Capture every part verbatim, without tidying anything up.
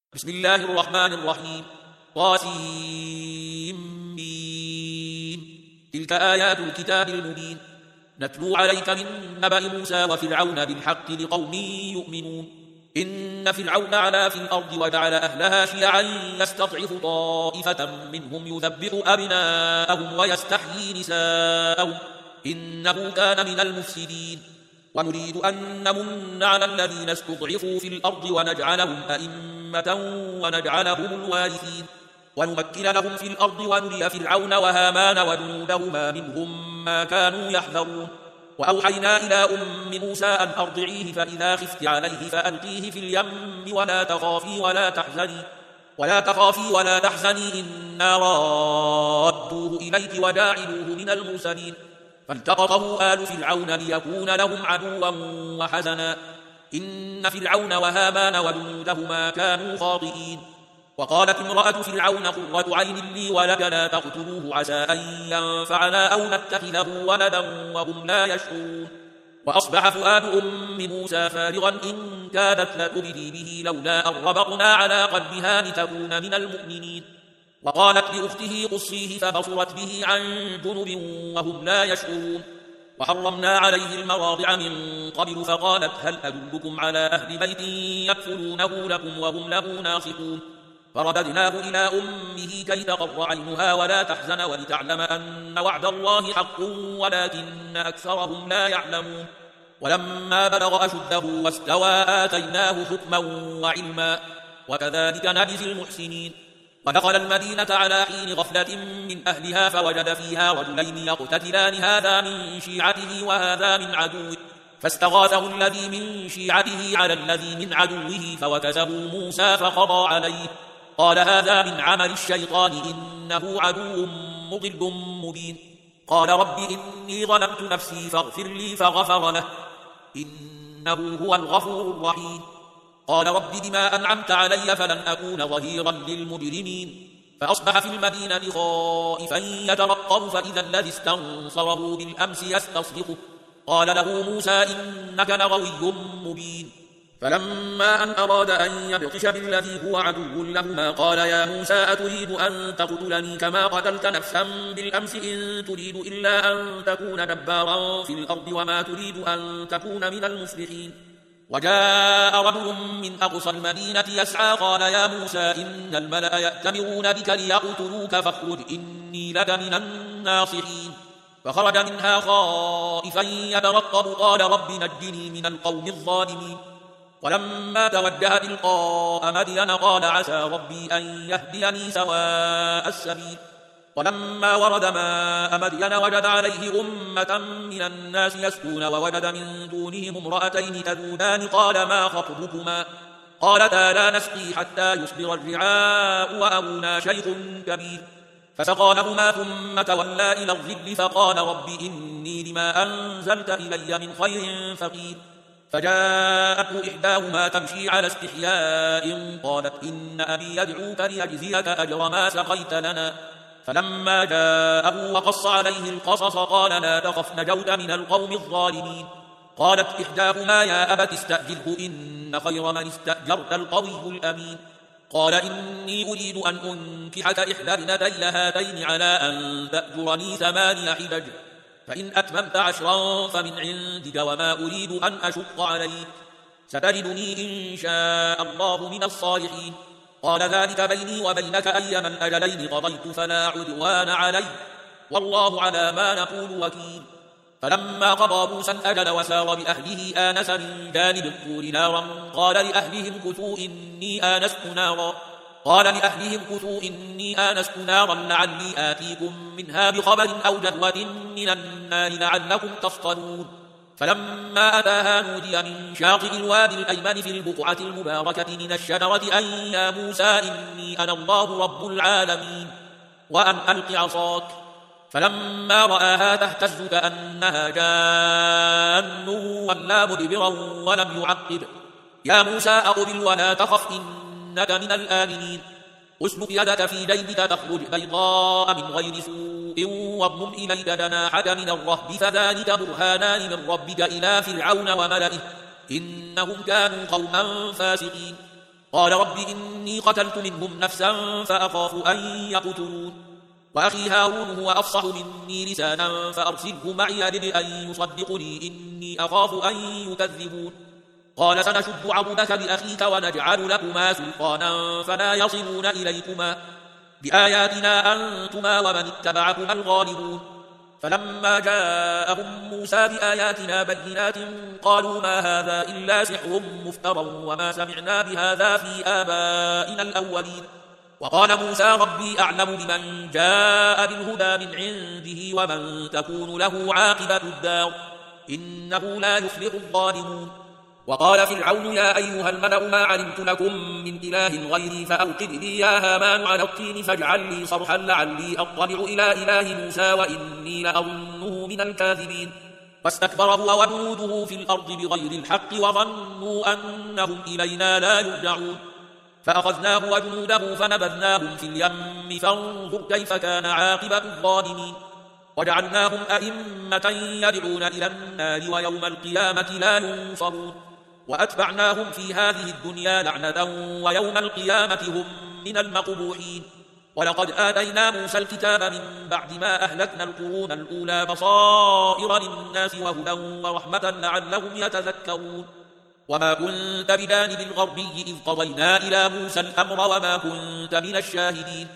بسم الله الرحمن الرحيم. طاسيم تلك آيات الكتاب المبين نتلو عليك من نبأ موسى وفرعون بالحق لقوم يؤمنون. إن فرعون علا في الأرض وجعل أهلها شيعا يستضعف طائفة منهم يذبح أبناءهم ويستحيي نساءهم إنه كان من المفسدين. ونريد أن نمن على الذين استضعفوا في الأرض ونجعلهم أئمة ونجعلهم الوارثين ونمكن لهم في الأرض ونري فرعون وهامان وجنودهما منهم ما كانوا يحذرون. وأوحينا إلى أم موسى أن أرضعيه فإذا خفت عليه فألقيه في اليم ولا تخافي ولا تحزني ولا تخافي ولا تحزني إنا رادوه إليك وجاعلوه من المرسلين. فالتقطه آل فرعون ليكون لهم عدوا وحزنا إن فرعون وهامان وجنودهما كانوا خاطئين. وقالت امرأة فرعون قرة عين لي ولك لا تقتلوه عسى أن ينفعنا أو نتخذه ولدا وهم لا يشعرون. وأصبح فؤاد أم موسى فارغا إن كادت لتبدي به لولا أن ربطنا على قلبها لتكون من المؤمنين. وقالت لأخته قصيه فبصرت به عن جنب وهم لا يشعرون. وحرمنا عليه المراضع من قبل فقالت هل أدلكم على أهل بيت يكفلونه لكم وهم له ناصحون. فرددناه إلى أمه كي تقر عينها ولا تحزن ولتعلم أن وعد الله حق ولكن أكثرهم لا يعلمون. ولما بلغ أشده واستوى آتيناه حكما وعلما وكذلك نجزي المحسنين. ودخل المدينة على حين غفلة من أهلها فوجد فيها رجلين يقتتلان هذا من شيعته وهذا من عدوه فاستغاثه الذي من شيعته على الذي من عدوه فوكزه موسى فقضى عليه قال هذا من عمل الشيطان إنه عدو مضل مبين. قال رب إني ظلمت نفسي فاغفر لي فغفر له إنه هو الغفور الرحيم. قال رب بما أنعمت علي فلن أكون ظهيرا للمجرمين. فأصبح في المدينة خائفا يترقب فإذا الذي استنصره بالأمس يستصدقه قال له موسى إنك لغوي مبين. فلما أن أراد أن يبطش بالذي هو عدو لهما قال يا موسى أتريد أن تقتلني كما قتلت نفسا بالأمس إن تريد إلا أن تكون جبارا في الأرض وما تريد أن تكون من المصلحين. وجاء رجل من أقصى المدينة يسعى قال يا موسى إن الملأ يأتمرون بك ليقتلوك فاخرج إني لك من الناصحين. فخرج منها خائفا يترقب قال رب نجني من القوم الظالمين. ولما توجه تلقاء مدين قال عسى ربي أن يهديني سواء السبيل. ولما ورد ماء مدين وجد عليه أمة من الناس يسكون ووجد من دونهم امرأتين تذودان قال ما خطبكما قالتا لا نسقي حتى يصدر الرعاء وأبونا شيخ كبير. فسقى لهما ثم تولى إلى الظل فقال رب إني لما أنزلت إلي من خير فقير. فجاءته إحداهما تمشي على استحياء قالت إن أبي يدعوك ليجزيك أجر ما سقيت لنا. فلما جاءه وقص عليه القصص قال لا تخف نجوت من القوم الظالمين. قالت إحداهما يا أبت استأجره إن خير من استأجرت القوي الأمين. قال إني أريد أن أنكحك إحدى ابنتي هاتين على أن تأجرني ثماني حجج فإن أتممت عشرا فمن عندك وما أريد أن أشق عليك ستجدني إن شاء الله من الصالحين. قال ذلك بيني وبينك أيما الأجلين قضيت فلا عدوان علي والله على ما نقول وكيل. فلما قضى موسى الأجل وسار بأهله آنس من جانب الطور نارا قال لأهلهم كثوا إني آنست نارا قال لأهلهم كثوا إني آنست نارا لعلي آتيكم منها بخبر أو جذوة من النار لعلكم تصطلون. فلما أتاها نودي من شاطئ الوادي الأيمن في البقعة المباركة من الشجرة أن يا موسى إني أنا الله رب العالمين وأن ألق عصاك. فلما رآها تهتز كأنها جان ولا مدبرا ولم يعقب يا موسى أقبل ولا تخف إنك من الآمنين. اسلك يدك في جيبك تخرج بيضاء من غير سوء واضمم إليك جناحك من الرهب فذلك برهانان من ربك إلى فرعون وملئه إنهم كانوا قوما فاسقين. قال رب إني قتلت منهم نفسا فأخاف أن يقتلون وأخي هارون هو أفصح مني لسانا فأرسله معي يرد أن يصدقني إني أخاف أن يكذبون قال سنشد عضدك بأخيك ونجعل لكما سلطانا فلا يصلون إليكما بآياتنا أنتما ومن اتبعكما الغالبون فلما جاءهم موسى بآياتنا بينات قالوا ما هذا إلا سحر مفترى وما سمعنا بهذا في آبائنا الأولين وقال موسى ربي أعلم بمن جاء بالهدى من عنده ومن تكون له عاقبة الدار إنه لا يفلح الظالمون وقال فرعون يا أيها الملأ ما علمت لكم من إله غيري فأوقد لي يا هامان على الطين فاجعل لي صرحا لعلي أطلع إلى إله موسى وإني لأظنه من الكاذبين واستكبر هو وجنوده في الأرض بغير الحق وظنوا أنهم إلينا لا يرجعون فأخذناه وجنوده فنبذناهم في اليم فانظر كيف كان عاقبة الظالمين وجعلناهم أئمة يدعون إلى النار ويوم القيامة لا ينصرون وأتبعناهم في هذه الدنيا لعنة ويوم القيامة هم من المقبوحين ولقد آتينا موسى الكتاب من بعد ما أهلكنا القرون الأولى بصائر للناس وهدى ورحمة لعلهم يتذكرون وما كنت بجانب الغربي إذ قضينا إلى موسى الأمر وما كنت من الشاهدين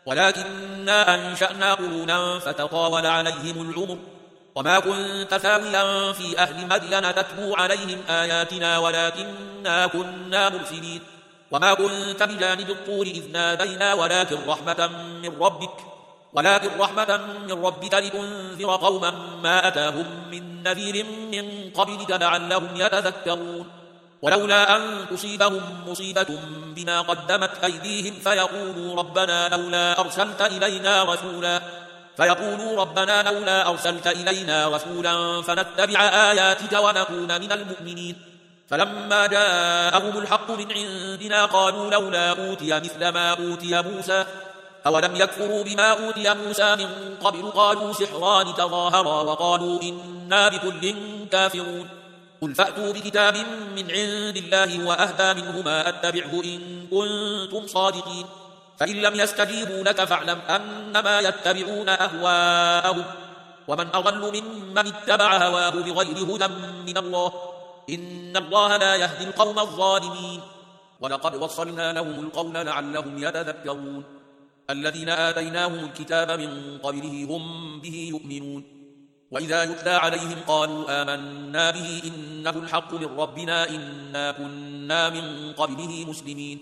ولكننا أنشأنا قرونا فتطاول عليهم العمر وما كنت ثاويا في أهل مدين تتلو عليهم آياتنا ولكننا كنا مرسلين وما كنت بجانب الطور إذ نادينا ولكن رحمة من ربك ولكن رحمة من ربك لتنذر قوما ما أتاهم من نذير من قبلك لعلهم يتذكرون ولولا أن تصيبهم مصيبة بما قدمت أيديهم فيقولوا ربنا لولا أرسلت إلينا رسولا فيقولوا ربنا لولا أرسلت إلينا رسولا فنتبع آياتك ونكون من المؤمنين فلما جاءهم الحق من عندنا قالوا لولا أوتي مثل ما أوتي موسى أولم يكفروا بما أوتي موسى من قبل قالوا سحران تظاهرا وقالوا إنا بكل كافرون قل فأتوا بكتاب من عند الله وأهدى منهما أتبعه إن كنتم صادقين فإن لم يستجيبوا لك فاعلم أنما يتبعون أهواءهم ومن أضل ممن اتبع هواه بغير هدى من الله إن الله لا يهدي القوم الظالمين ولقد وصلنا لهم القول لعلهم يتذكرون الذين آتيناهم الكتاب من قبله هم به يؤمنون وإذا يتلى عليهم قالوا آمنا به إنه الحق من ربنا إنا كنا من قبله مسلمين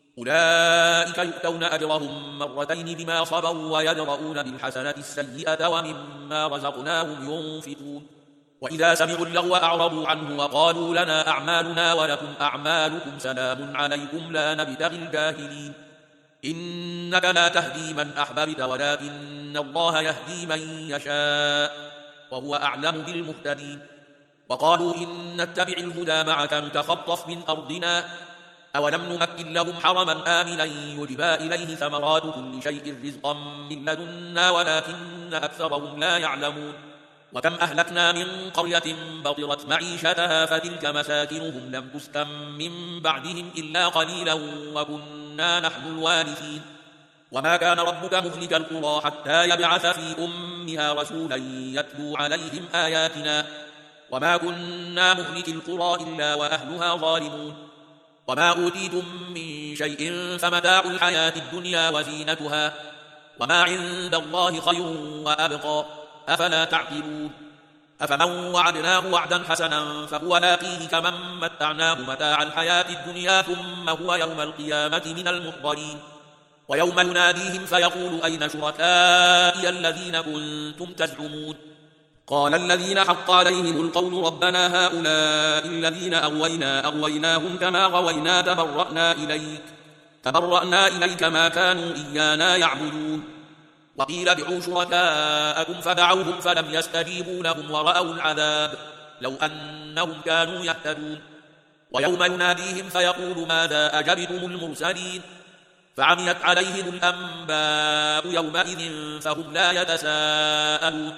أولئك يؤتون أجرهم مرتين بما صبروا ويدرؤون بالحسنة السيئة ومما رزقناهم ينفقون وإذا سمعوا اللغو أعرضوا عنه وقالوا لنا أعمالنا ولكم أعمالكم سلام عليكم لا نبتغي الجاهلين إنك لا تهدي من أحببت ولكن الله يهدي من يشاء وهو أعلم بالمهتدين وقالوا إن نتبع الهدى معك نتخطف من أرضنا أولم نمكن لهم حرما آمنا يجبى إليه ثمرات كل شيء رزقا من لدنا ولكن أكثرهم لا يعلمون وكم أهلكنا من قرية بطرت معيشتها فتلك مساكنهم لم تسكن من بعدهم إلا قليلا وكنا نحن الوارثين وما كان ربك مهلك القرى حتى يبعث في أمها رسولا يتلو عليهم آياتنا وما كنا مهلك القرى إلا وأهلها ظالمون وما أوتيتم من شيء فمتاع الحياة الدنيا وزينتها وما عند الله خير وأبقى أفلا تعقلون أفمن وعدناه وعدا حسنا فهو لاقيه كمن متعناه متاع الحياة الدنيا ثم هو يوم القيامة من المحضرين ويوم يناديهم فيقول أين شركائي الذين كنتم تزعمون قال الذين حق عليهم القول ربنا هؤلاء الذين أغوينا أغويناهم كما غوينا تبرأنا إليك تبرأنا إليك ما كانوا إيانا يعبدون وقيل ادعوا شركاءكم فدعوهم فلم يستجيبوا لهم ورأوا العذاب لو أنهم كانوا يهتدون ويوم يناديهم فيقول ماذا أجبتم المرسلين فعميت عليهم الأنباء يومئذ فهم لا يتساءلون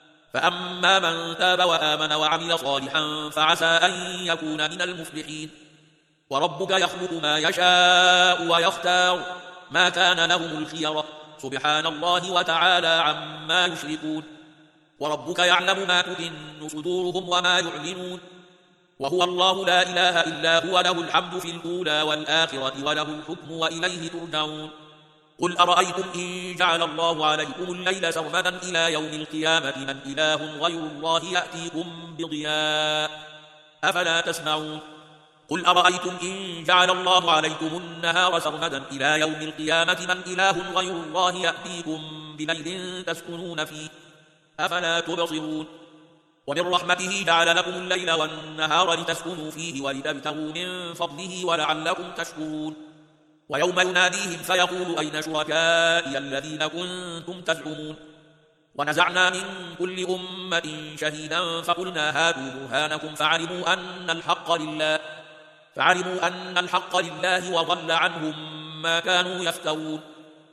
فأما من تاب وآمن وعمل صالحا فعسى أن يكون من المفلحين وربك يخلق ما يشاء ويختار ما كان لهم الخيرة سبحان الله وتعالى عما يشركون وربك يعلم ما تكن صدورهم وما يعلنون وهو الله لا إله إلا هو له الحمد في الأولى والآخرة وله الحكم وإليه ترجعون قل أرأيتم إن جعل الله عليكم الليل سرمدا إلى يوم القيامة من إله غير الله يأتيكم بضياء أفلا تسمعون قل أرأيتم إن جعل الله عليكم النهار سرمدا إلى يوم القيامة من إله غير الله يأتيكم بليل تسكنون فيه أفلا تبصرون ومن رحمته جعل لكم الليل والنهار لتسكنوا فيه ولتبتغوا من فضله ولعلكم تشكرون ويوم يناديهم فيقول أين شركائي الذين كنتم تزعمون ونزعنا من كل أمة شهيدا فقلنا هاتوا برهانكم فعلموا أن الحق لله فعلموا أن الحق لله وضل عنهم ما كانوا يفترون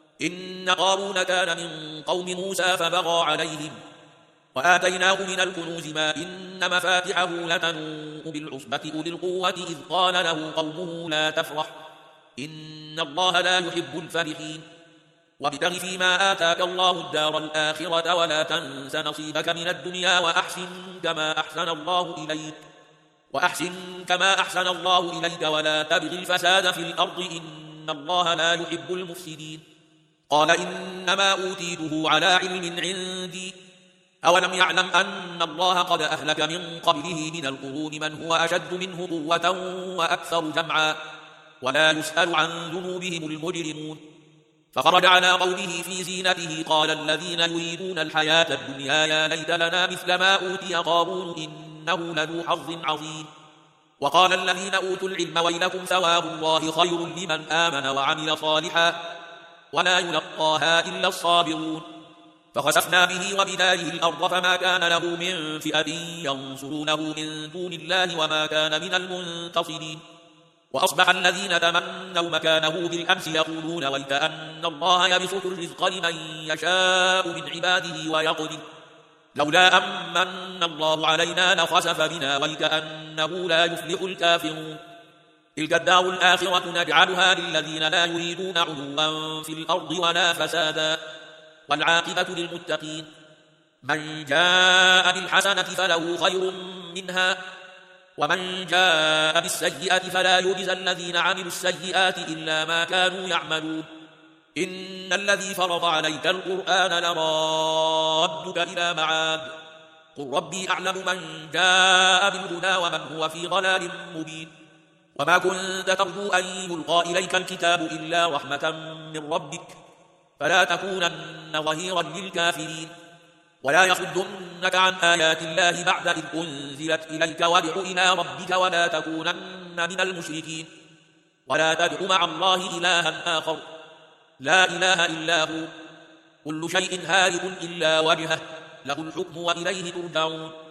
إن قارون كان من قوم موسى فبغى عليهم وآتيناه من الكنوز ما إن مفاتحه لتنوء بالعصبة أولي القوة إذ قال له قومه لا تفرح إن الله لا يحب الفرحين وابتغ فيما آتاك الله الدار الآخرة ولا تنس نصيبك من الدنيا وأحسن كما أحسن الله إليك وأحسن كما أحسن الله إليك ولا تبغ الفساد في الأرض إن الله لا يحب المفسدين قال إنما أوتيته على علم عندي أولم يعلم أن الله قد أهلك من قبله من القرون من هو أشد منه قوة وأكثر جمعا ولا يسأل عن ذنوبهم المجرمون فخرج على قومه في زينته قال الذين يريدون الحياة الدنيا يا ليت لنا مثل ما أوتي قارون إنه لذو حظ عظيم وقال الذين أوتوا العلم ويلكم ثواب الله خير لمن آمن وعمل صالحا ولا يلقاها إلا الصابرون فخسفنا به وبداره الأرض فما كان له من فئة ينصرونه من دون الله وما كان من المنتصرين وأصبح الذين تمنوا مكانه بالأمس يقولون ويك أن الله يبسط الرزق لمن يشاء من عباده ويقدر لولا أمن الله علينا لخسف بنا ويك أنه لا يفلح الكافرون تلك الدار الآخرة نجعلها للذين لا يريدون علوا في الأرض ولا فسادا والعاقبة للمتقين من جاء بالحسنة فله خير منها ومن جاء بالسيئة فلا يجزى الذين عملوا السيئات إلا ما كانوا يعملون إن الذي فرض عليك القرآن لرادك إلى معاد قل ربي أعلم من جاء بالهدى ومن هو في ضلال مبين وما كنت ترجو أن يلقى إليك الكتاب إلا رحمة من ربك فلا تكونن ظهيرا للكافرين ولا يصدنك عن آيات الله بعد إذ أنزلت إليك وادع إلى ربك ولا تكونن من المشركين ولا تدع مع الله إلها آخر لا إله إلا هو كل شيء هالك إلا وجهه له الحكم وإليه ترجعون